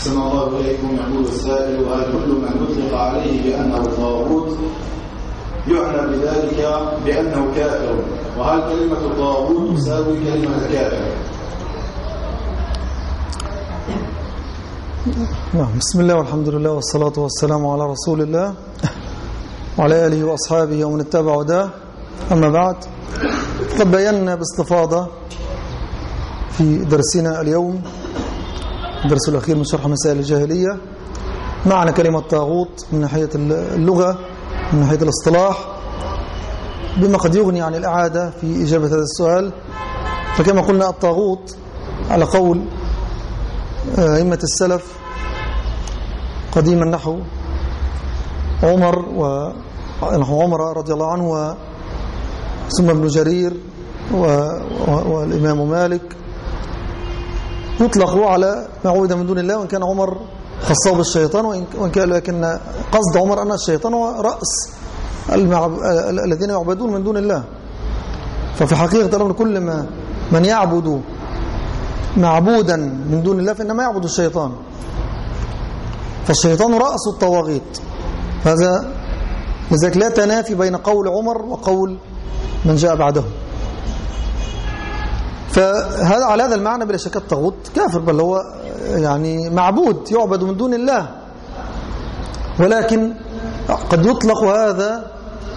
أحسن الله إليكم. يقول السائل: هل كل من أطلق عليه بأنه طاغوت يعنى بذلك بأنه كافر؟ وهل كلمة الطاغوت تساوي كلمة الكافر؟ بسم الله والحمد لله والصلاة والسلام على رسول الله وعلى آله وأصحابه ومن اتبع هداه. أما بعد، قد بينا باستفاضة في درسنا اليوم الدرس الأخير من شرح مسائل الجاهلية معنى كلمة طاغوت من ناحية اللغة، من ناحية الاصطلاح، بما قد يغني عن الإعادة في إجابة هذا السؤال. فكما قلنا، الطاغوت على قول أئمة السلف قديما نحو عمر رضي الله عنه، ثم ابن جرير والإمام مالك، يطلق على ما عبد من دون الله، وإن كان عمر خصه بالشيطان، لكن قصد عمر أن الشيطان هو رأس الذين يعبدون من دون الله. ففي حقيقة الأمر كل من يعبد معبودا من دون الله فإنما يعبد الشيطان، فالشيطان رأس الطواغيت. لذلك لا تنافي بين قول عمر وقول من جاء بعده. فهذا على هذا المعنى بلا شك الطاغوت كافر، بل هو يعني معبود يعبد من دون الله، ولكن قد يطلق هذا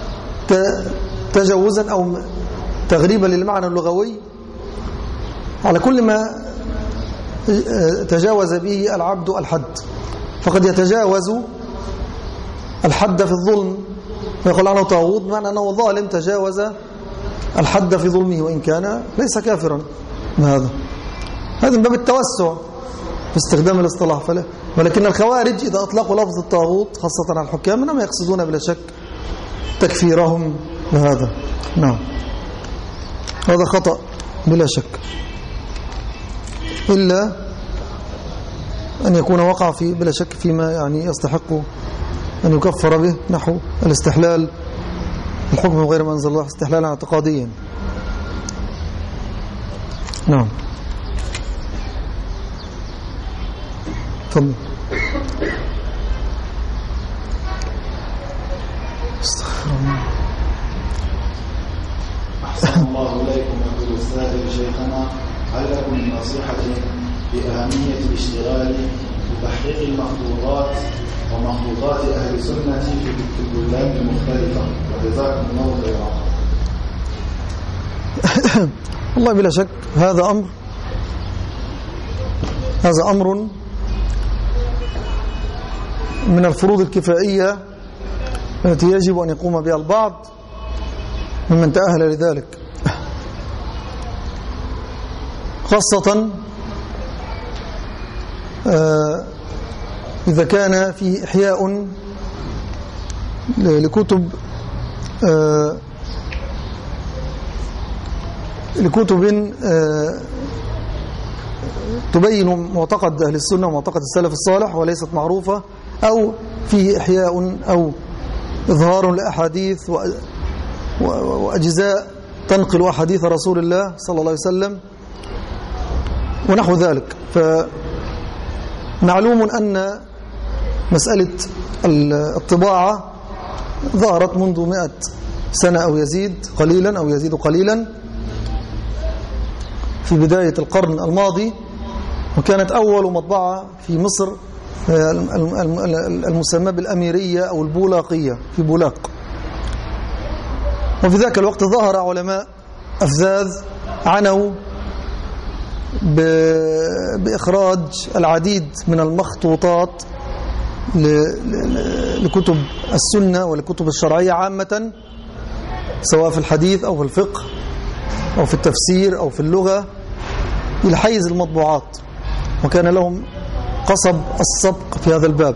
تجاوزا أو تغريبا للمعنى اللغوي على كل ما تجاوز به العبد الحد. فقد يتجاوز الحد في الظلم ويقول عنه طاغوت، بمعنى أنه ظالم تجاوز الحد في ظلمه وإن كان ليس كافرا. هذا من باب التوسع في استخدام الاصطلاح. ولكن الخوارج إذا أطلقوا لفظ الطاغوت خاصة على الحكام إنما يقصدون بلا شك تكفيرهم بهذا. هذا خطأ بلا شك، إلا أن يكون وقع في بلا شك فيما يعني يستحق أن يكفر به، نحو الاستحلال، الحكم غير ما أنزل الله استحلالا اعتقاديا. تفضل. استغفر الله. أحسن الله إليكم. يقول السائل: شيخنا، هل لكم من نصيحة بأهمية الاشتغال بتحقيق المخطوطات ومخطوطات أهل السنة في البلدان المختلفة؟ وجزاكم الله خيرا. والله بلا شك هذا أمر من الفروض الكفائية التي يجب أن يقوم بها البعض ممن تأهل لذلك، خاصة إذا كان في إحياء لكتب تبين معتقد أهل السنة ومعتقد السلف الصالح وليست معروفة، أو فيه إحياء أو إظهار لأحاديث وأجزاء تنقل أحاديث رسول الله صلى الله عليه وسلم ونحو ذلك. فمعلوم أن مسألة الطباعة ظهرت منذ 100 سنة أو يزيد قليلا أو يزيد قليلا في بداية القرن الماضي، وكانت أول مطبعة في مصر المسمى بالأميرية أو البولاقية في بولاق. وفي ذاك الوقت ظهر علماء أفذاذ عنوا بإخراج العديد من المخطوطات لكتب السنة ولكتب الشرعية عامة، سواء في الحديث أو في الفقه أو في التفسير أو في اللغة، إلى حيز المطبوعات، وكان لهم قصب السبق في هذا الباب.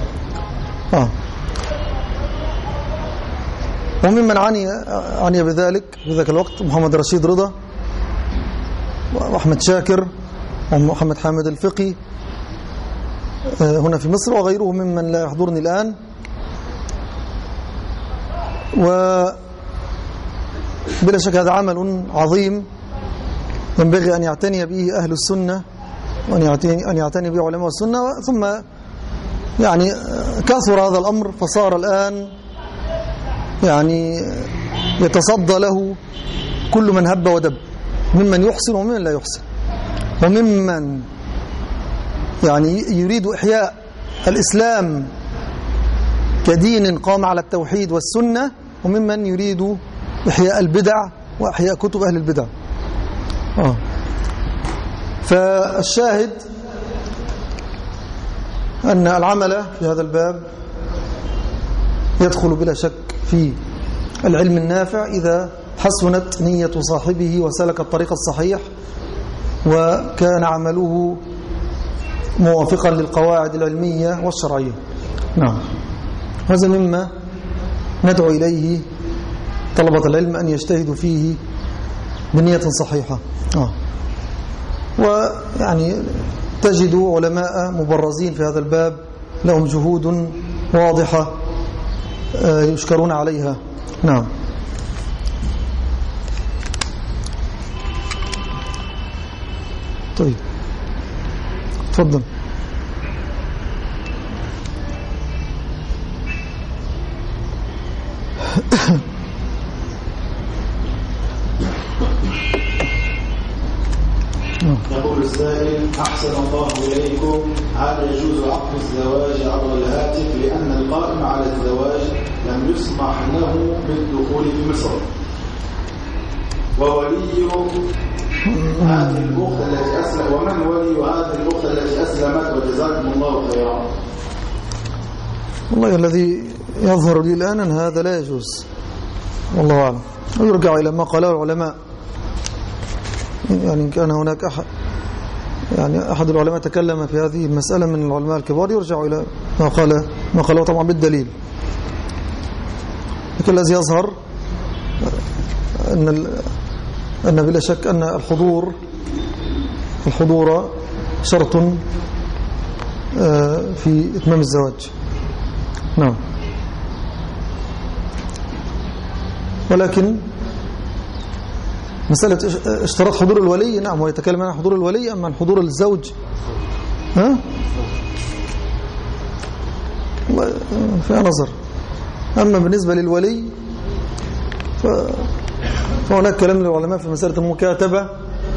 وممن عني بذلك في ذاك الوقت محمد رشيد رضا وأحمد شاكر ومحمد حامد الفقي هنا في مصر، وغيره ممن لا يحضرني الآن. وبلا شك هذا عمل عظيم ينبغي أن يعتني به أهل السنة وأن يعتني به علماء السنة. ثم يعني كثر هذا الأمر فصار الآن يعني يتصدى له كل من هب ودب، ممن يحسن وممن لا يحسن، وممن يعني يريد إحياء الإسلام كدين قام على التوحيد والسنة، وممن يريد إحياء البدع وإحياء كتب أهل البدع. فالشاهد أن العمل في هذا الباب يدخل بلا شك في العلم النافع إذا حسنت نية صاحبه وسلك الطريق الصحيح وكان عمله موافقا للقواعد العلمية والشرعية. نعم، هذا مما ندعو إليه طلبة العلم أن يجتهدوا فيه بنية صحيحة. ويعني تجد علماء مبرزين في هذا الباب لهم جهود واضحة يشكرون عليها. نعم. طيب تفضل. يقول السائل: أحسن الله إليكم، هل يجوز عقد الزواج عبر الهاتف لأن القائم على الزواج لم يسمح له بالدخول في مصر، وولي هذه الأخت التي أسلمت، ومن ولي هذه الأخت التي أسلمت وجزاكم الله خيرا؟ والله الذي يظهر لي الآن أن هذا لا يجوز، والله أعلم، ويرجع إلى ما قاله العلماء. يعني كان هناك أحد العلماء تكلم في هذه المسألة من العلماء الكبار، يرجع إلى ما قاله طبعا بالدليل. لكن الذي يظهر أن بلا شك أن الحضور شرط في إتمام الزواج. نعم. ولكن مسألة اشتراط حضور الولي، نعم، هو يتكلم عن حضور الولي أما عن حضور الزوج. فيها نظر. أما بالنسبة للولي فهناك كلام للعلماء في مسألة المكاتبة.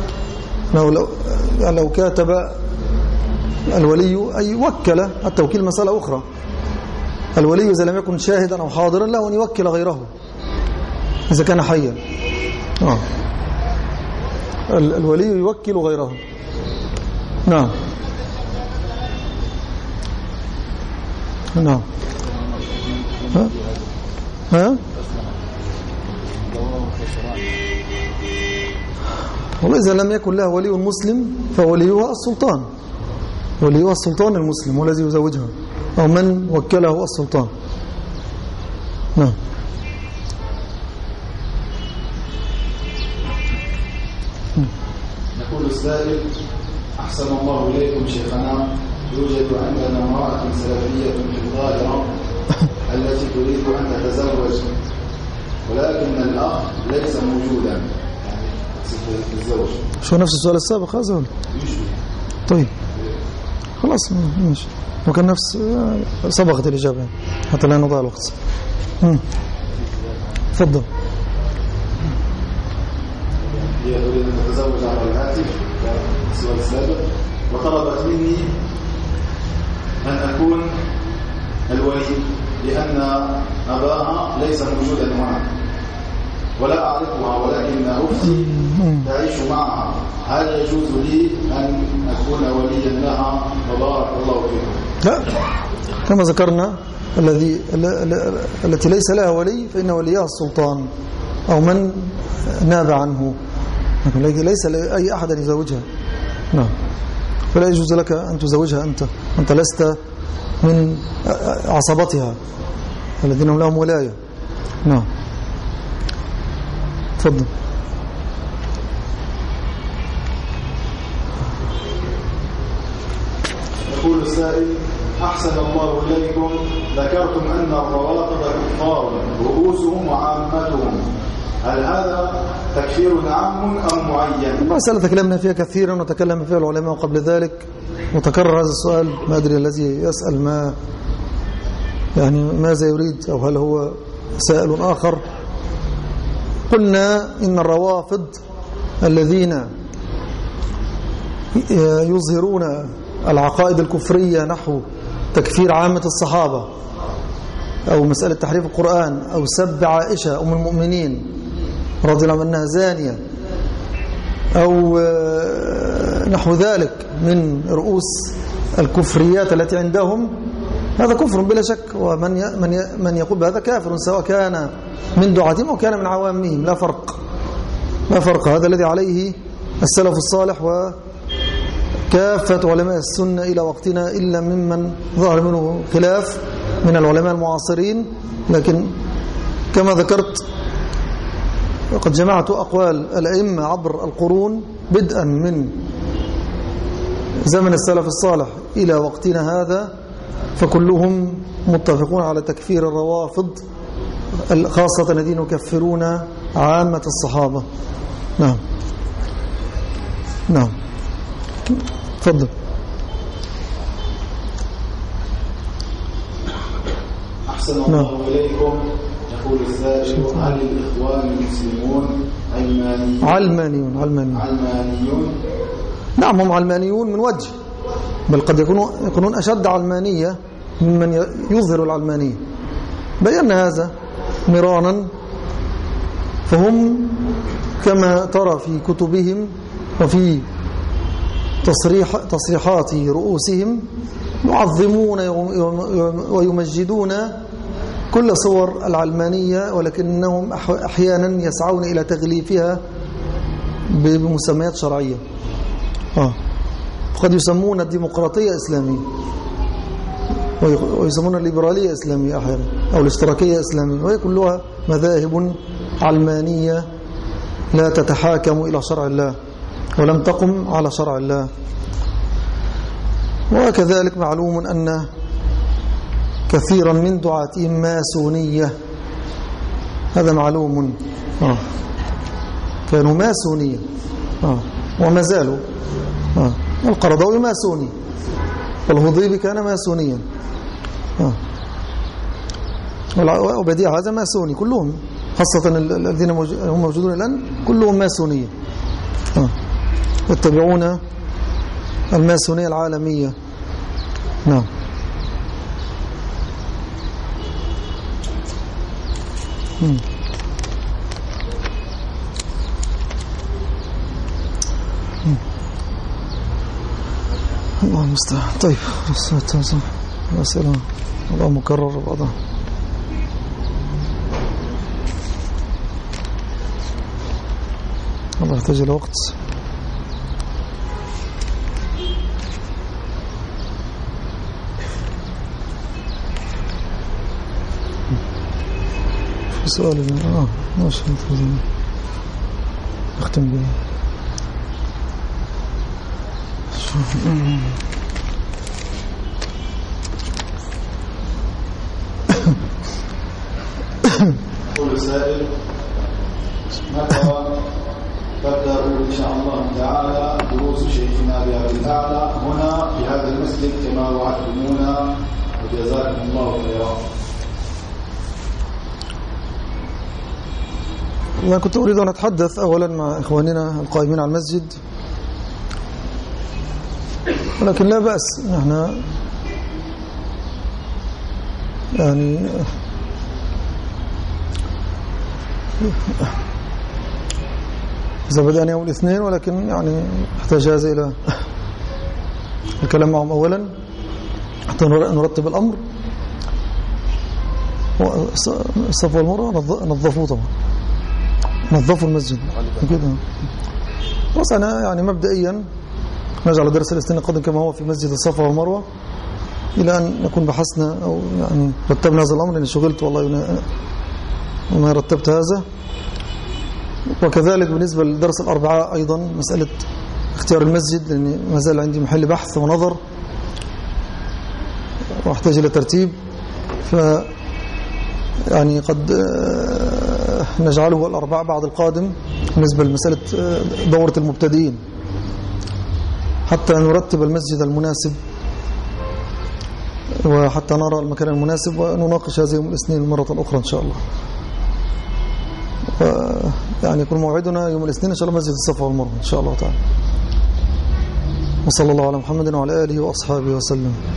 لو كاتب الولي أي وكل، التوكيل مسألة أخرى. الولي إذا لم يكن شاهدا أو حاضرا له أن يوكل غيره إذا كان حيا. الولي يوكل غيره. نعم. نعم. والله إذا لم يكن له ولي مسلم فوليها السلطان، وليها السلطان المسلم والذي يزوجها أو من وكله السلطان. نعم. يقول السائل: أحسن الله إليكم شيخنا، يوجد عندنا امرأة سلفية في الظاهرة التي تريد أن تتزوج، ولكن الأخ ليس موجودا، يعني الزوج. شو نفس السؤال السابق هذا ولا؟ طيب خلاص ماشي، وكان نفس سبقت الإجابة حتى لا نضيع الوقت. تفضل. هي تريد أن تتزوج على الهاتف كالسؤال السابق، وطلبت مني أن أكون الولي لأن أباها ليس موجودا معها ولا أعرفها، ولكن أختي تعيش معها. هل يجوز لي أن أكون وليا لها؟ وبارك الله فيكم. لا، كما ذكرنا التي ليس لها ولي فإن وليها السلطان أو من ناب عنه، لكن ليس لأي أحد أن يزوجها. نعم. فلا يجوز لك أن تزوجها أنت لست من عصبتها الذين هم لهم ولاية. نعم. تفضل. يقول السائل: أحسن الله إليكم، ذكرتم أن الروافض كفار رؤوسهم وعامتهم، هل هذا التكفير عام أم معين؟ مسألة تكلمنا فيها كثيرا وتكلم فيها العلماء قبل ذلك، وتكرر هذا السؤال. ما أدري الذي يسأل ما يعني ماذا يريد، أو هل هو سائل آخر. قلنا إن الروافض الذين يظهرون العقائد الكفرية نحو تكفير عامة الصحابة، أو مسألة تحريف القرآن، أو سب عائشة أم المؤمنين رضي الله عنها زانية، أو نحو ذلك من رؤوس الكفريات التي عندهم، هذا كفر بلا شك. ومن يقول بهذا كافر، سواء كان من دعاتهم أو كان من عوامهم، لا فرق. هذا الذي عليه السلف الصالح وكافة علماء السنة إلى وقتنا، إلا ممن ظهر منه خلاف من العلماء المعاصرين. لكن كما ذكرت وقد جمعت أقوال الأئمة عبر القرون بدءا من زمن السلف الصالح إلى وقتنا هذا، فكلهم متفقون على تكفير الروافض، خاصة الذين يكفرون عامة الصحابة. نعم تفضل. أحسن الله إليكم. يقول السائل: هل الإخوان المسلمون علمانيون؟ نعم، هم علمانيون من وجه، بل قد يكونون أشد علمانية ممن يظهر العلمانية. بينا هذا مرارا. فهم كما ترى في كتبهم وفي تصريحات رؤوسهم يعظمون ويمجدون كل صور العلمانية، ولكنهم أحيانا يسعون إلى تغليفها بمسميات شرعية. قد يسمون الديمقراطية إسلامية، ويسمون الليبرالية إسلامية أحيانا، أو الاشتراكية إسلامية، وهي كلها مذاهب علمانية لا تتحاكم إلى شرع الله ولم تقم على شرع الله. وكذلك معلوم أن كثيرا من دعاتهم ماسونية، هذا معلوم. كانوا ماسونية وما زالوا. القرضاوي ماسوني، والهضيبي كان ماسونيا، وبديع هذا ماسوني، كلهم خاصة الذين هم موجودون الآن كلهم ماسونية، يتبعون الماسونية العالمية. نعم. الله المستعان. طيب، أسئلة الله مكرر بعضها. الله يحتاج إلى وقت. في سؤال ماشي نختم به. يقول سائل: متى تبدأ إن شاء الله تعالى دروس شيخنا بأبي الأعلى هنا في هذا المسجد كما وعدتمونا، وجزاكم الله خيرا؟ أنا كنت أريد أن أتحدث أولا مع إخواننا القائمين على المسجد، ولكن لا بأس. نحن يعني إذا بدأنا يوم الاثنين، ولكن يعني احتاج هذا إلى الكلام معهم أولا حتى نرتب الأمر. الصفوة والمروة نظفوه طبعا، نظفوا المسجد كده. بس أنا يعني مبدئيا نجعل درس الاثنين القادم كما هو في مسجد الصفا والمروة، إلى أن نكون بحثنا أو يعني رتبنا هذا الأمر، لأني شغلت والله وما رتبت هذا. وكذلك بالنسبة لدرس الأربعاء أيضا مسألة اختيار المسجد، لأن ما زال عندي محل بحث ونظر واحتاج إلى ترتيب، يعني قد نجعله الأربعاء بعد القادم بالنسبة لمسألة دورة المبتدئين، حتى نرتب المسجد المناسب وحتى نرى المكان المناسب ونناقش هذه يوم الاثنين مرة أخرى إن شاء الله. يعني يكون موعدنا يوم الاثنين إن شاء الله مسجد الصفا والمروة إن شاء الله تعالى. وصلى الله على محمد وعلى آله وأصحابه وسلم.